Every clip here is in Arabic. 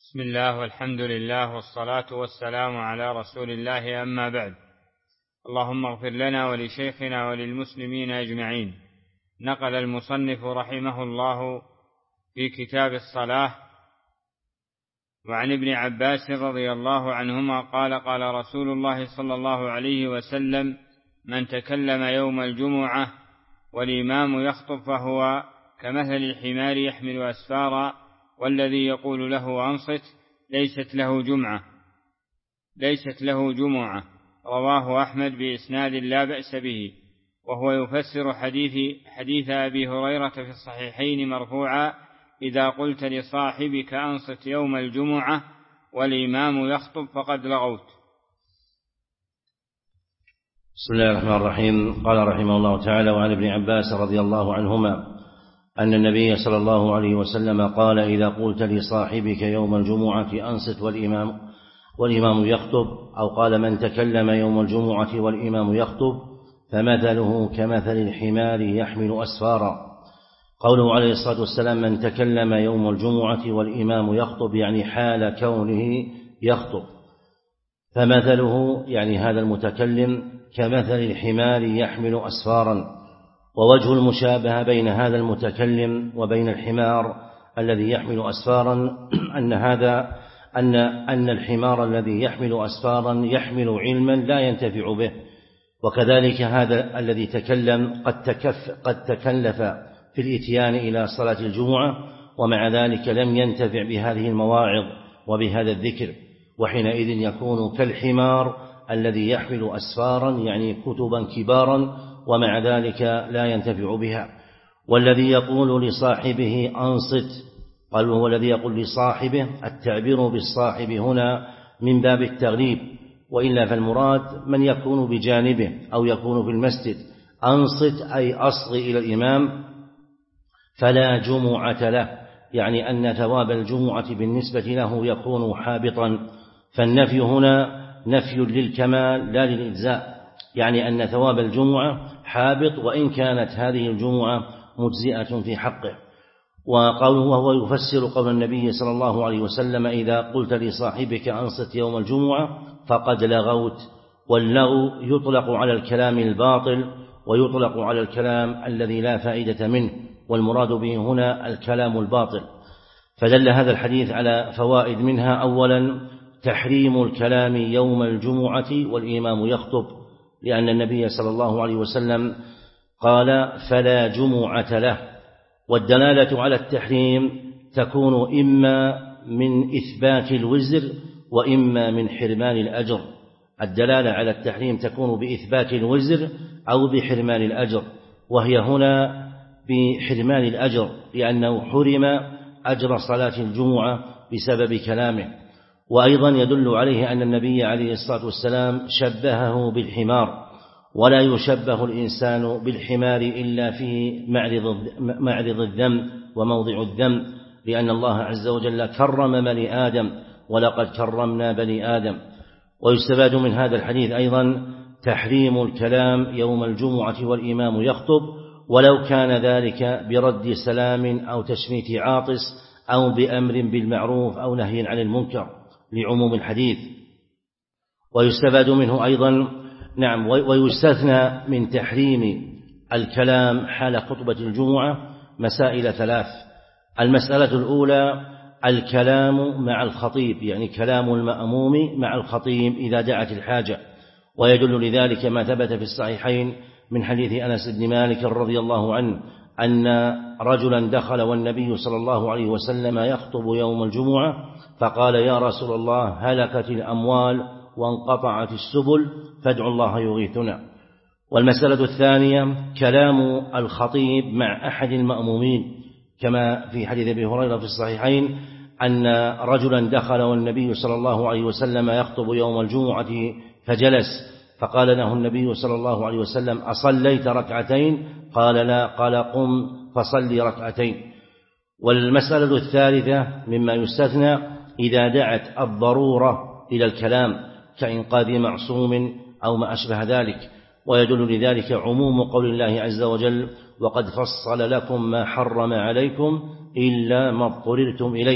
بسم الله والحمد لله والصلاة والسلام على رسول الله، أما بعد. اللهم اغفر لنا ولشيخنا وللمسلمين أجمعين. نقل المصنف رحمه الله في كتاب الصلاة وعن ابن عباس رضي الله عنهما قال: قال رسول الله صلى الله عليه وسلم: من تكلم يوم الجمعة والإمام يخطب فهو كمثل الحمار يحمل أسفارا، والذي يقول له أنصت ليست له جمعة. رواه أحمد بإسناد لا بأس به، وهو يفسر حديث أبي هريرة في الصحيحين مرفوعا: إذا قلت لصاحبك أنصت يوم الجمعة والإمام يخطب فقد لغوت. بسم الله الرحمن الرحيم. قال رحمه الله تعالى: وعن ابن عباس رضي الله عنهما أن النبي صلى الله عليه وسلم قال: إذا قلت لصاحبك يوم الجمعة أنصت والإمام يخطب، أو قال: من تكلم يوم الجمعة والإمام يخطب فمثله كمثل الحمار يحمل أسفارا. قوله عليه الصلاة والسلام: من تكلم يوم الجمعة والإمام يخطب، يعني حال كونه يخطب، فمثله يعني هذا المتكلم كمثل الحمار يحمل أسفارا. ووجه المشابهة بين هذا المتكلم وبين الحمار الذي يحمل أسفارا أن الحمار الذي يحمل أسفارا يحمل علما لا ينتفع به، وكذلك هذا الذي تكلم قد تكلف في الإتيان إلى صلاة الجمعة، ومع ذلك لم ينتفع بهذه المواعظ وبهذا الذكر، وحينئذ يكون كالحمار الذي يحمل أسفارا يعني كتبا كبارا، ومع ذلك لا ينتفع بها. والذي يقول لصاحبه أنصت، قال وهو الذي يقول لصاحبه، التعبير بالصاحب هنا من باب التغليب، وإلا فالمراد من يكون بجانبه أو يكون في المسجد. أنصت أي أصغي إلى الإمام فلا جمعة له، يعني أن ثواب الجمعة بالنسبة له يكون حابطا. فالنفي هنا نفي للكمال لا للإجزاء، يعني أن ثواب الجمعة حابط وإن كانت هذه الجمعة مجزئة في حقه. وقوله وهو يفسر قول النبي صلى الله عليه وسلم: إذا قلت لصاحبك أنصت يوم الجمعة فقد لغوت. واللغو يطلق على الكلام الباطل ويطلق على الكلام الذي لا فائدة منه، والمراد به هنا الكلام الباطل. فدل هذا الحديث على فوائد، منها أولا تحريم الكلام يوم الجمعة والإمام يخطب، لأن النبي صلى الله عليه وسلم قال: فلا جمعة له. والدلالة على التحريم تكون إما من إثبات الوزر وإما من حرمان الأجر. الدلالة على التحريم تكون بإثبات الوزر أو بحرمان الأجر، وهي هنا بحرمان الأجر، لأنه حرم أجر صلاة الجمعة بسبب كلامه. وأيضا يدل عليه أن النبي عليه الصلاة والسلام شبهه بالحمار، ولا يشبه الإنسان بالحمار إلا في معرض الذم وموضع الذم، لأن الله عز وجل كرم بني آدم ولقد كرمنا بني آدم. ويستفاد من هذا الحديث أيضا تحريم الكلام يوم الجمعة والإمام يخطب، ولو كان ذلك برد سلام أو تشميت عاطس أو بأمر بالمعروف أو نهي عن المنكر لعموم الحديث. ويستفاد منه أيضا ويستثنى من تحريم الكلام حال خطبة الجمعة مسائل ثلاث. المسألة الأولى الكلام مع الخطيب، يعني كلام المأموم مع الخطيب إذا دعت الحاجة، ويدل لذلك ما ثبت في الصحيحين من حديث أنس بن مالك رضي الله عنه أن رجلا دخل والنبي صلى الله عليه وسلم يخطب يوم الجمعة، فقال: يا رسول الله، هلكت الأموال وانقطعت السبل فادعوا الله يغيثنا. والمسألة الثانية كلام الخطيب مع أحد المأمومين، كما في حديث أبي هريرة في الصحيحين أن رجلا دخل والنبي صلى الله عليه وسلم يخطب يوم الجمعة فجلس، فقال له النبي صلى الله عليه وسلم: أصليت ركعتين؟ قال: لا. قال: قم فصلي ركعتين. والمسألة الثالثة مما يستثنى إذا دعت الضرورة إلى الكلام كإنقاذ معصوم أو ما أشبه ذلك. ويدل لذلك عموم قول الله عز وجل: وقد فصل لكم ما حرم عليكم إلا ما اضطررتم إليه،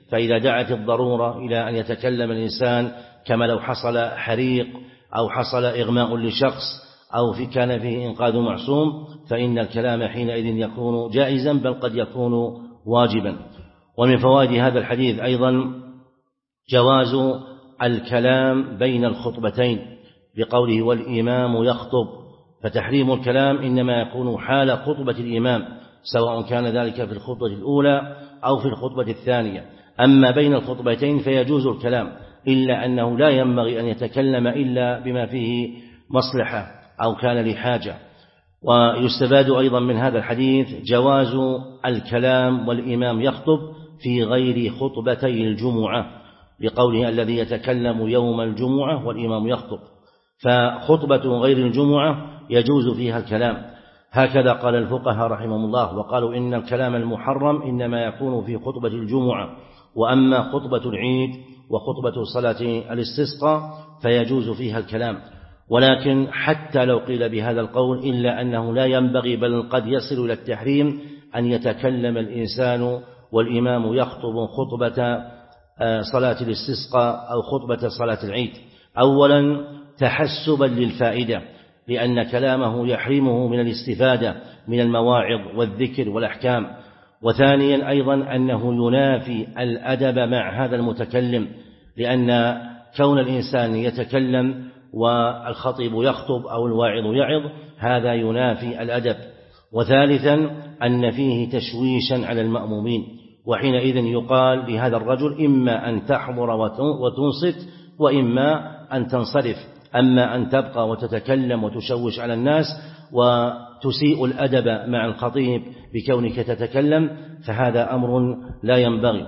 فإذا دعت الضرورة إلى أن يتكلم الإنسان كما لو حصل حريق أو حصل إغماء لشخص أو كان فيه إنقاذ معصوم فإن الكلام حينئذ يكون جائزا بل قد يكون واجبا. ومن فوائد هذا الحديث أيضا جواز الكلام بين الخطبتين بقوله والإمام يخطب، فتحريم الكلام إنما يكون حال خطبة الإمام سواء كان ذلك في الخطبة الأولى أو في الخطبة الثانية. أما بين الخطبتين فيجوز الكلام، إلا أنه لا ينبغي أن يتكلم إلا بما فيه مصلحة أو كان لحاجة. ويستفاد أيضا من هذا الحديث جواز الكلام والإمام يخطب في غير خطبتي الجمعة بقوله الذي يتكلم يوم الجمعة والإمام يخطب، فخطبة غير الجمعة يجوز فيها الكلام. هكذا قال الفقهاء رحمهم الله، وقالوا إن الكلام المحرم إنما يكون في خطبة الجمعة، وأما خطبة العيد وخطبة صلاة الاستسقاء فيجوز فيها الكلام. ولكن حتى لو قيل بهذا القول إلا أنه لا ينبغي بل قد يصل إلى التحريم أن يتكلم الإنسان والإمام يخطب خطبة صلاة الاستسقاء أو خطبة صلاة العيد، أولا تحسبا للفائدة لأن كلامه يحرمه من الاستفادة من المواعظ والذكر والأحكام، وثانيا أيضا أنه ينافي الأدب مع هذا المتكلم لأن كون الإنسان يتكلم والخطيب يخطب أو الواعظ يعظ هذا ينافي الأدب، وثالثا أن فيه تشويشا على المأمومين، وحينئذ يقال لهذا الرجل إما أن تحضر وتنصت وإما أن تنصرف، أما أن تبقى وتتكلم وتشوش على الناس وتسيء الأدب مع الخطيب بكونك تتكلم فهذا أمر لا ينبغي.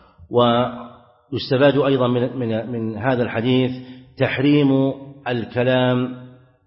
ويستفاد أيضا من هذا الحديث تحريم الكلام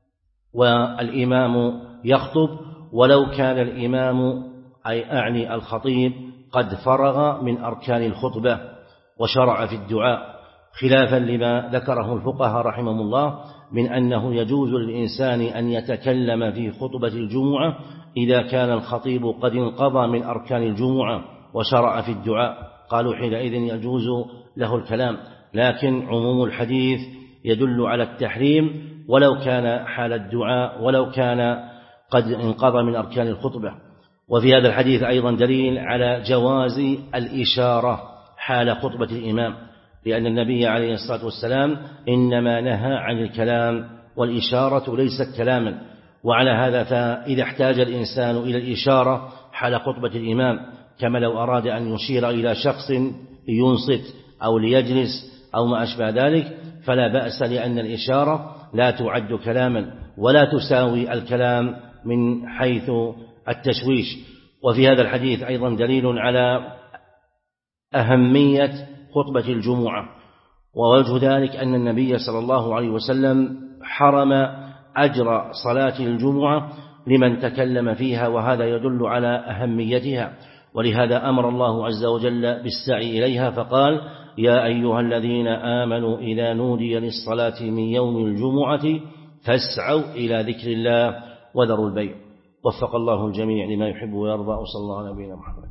والإمام يخطب ولو كان الإمام أي أعني الخطيب قد فرغ من أركان الخطبة وشرع في الدعاء، خلافا لما ذكره الفقهاء رحمهم الله من أنه يجوز للإنسان أن يتكلم في خطبة الجمعة إذا كان الخطيب قد انقضى من أركان الجمعة وشرع في الدعاء، قالوا حينئذ يجوز له الكلام، لكن عموم الحديث يدل على التحريم ولو كان حال الدعاء ولو كان قد انقضى من أركان الخطبة. وفي هذا الحديث أيضا دليل على جواز الإشارة حال خطبة الإمام، لأن النبي عليه الصلاة والسلام إنما نهى عن الكلام والإشارة ليست كلاما، وعلى هذا فإذا احتاج الإنسان إلى الإشارة حال خطبة الإمام كما لو أراد أن يشير إلى شخص لينصت أو ليجلس أو ما أشبه ذلك فلا بأس، لأن الإشارة لا تعد كلاما ولا تساوي الكلام من حيث التشويش. وفي هذا الحديث أيضا دليل على أهمية خطبة الجمعة، ووجه ذلك أن النبي صلى الله عليه وسلم حرم أجر صلاة الجمعة لمن تكلم فيها، وهذا يدل على أهميتها، ولهذا أمر الله عز وجل بالسعي إليها فقال يا أيها الذين آمنوا إذا نودي للصلاة من يوم الجمعة فاسعوا إلى ذكر الله وذروا البيع. وفق الله الجميع لما يحب ويرضى، وصلى الله على نبينا محمد.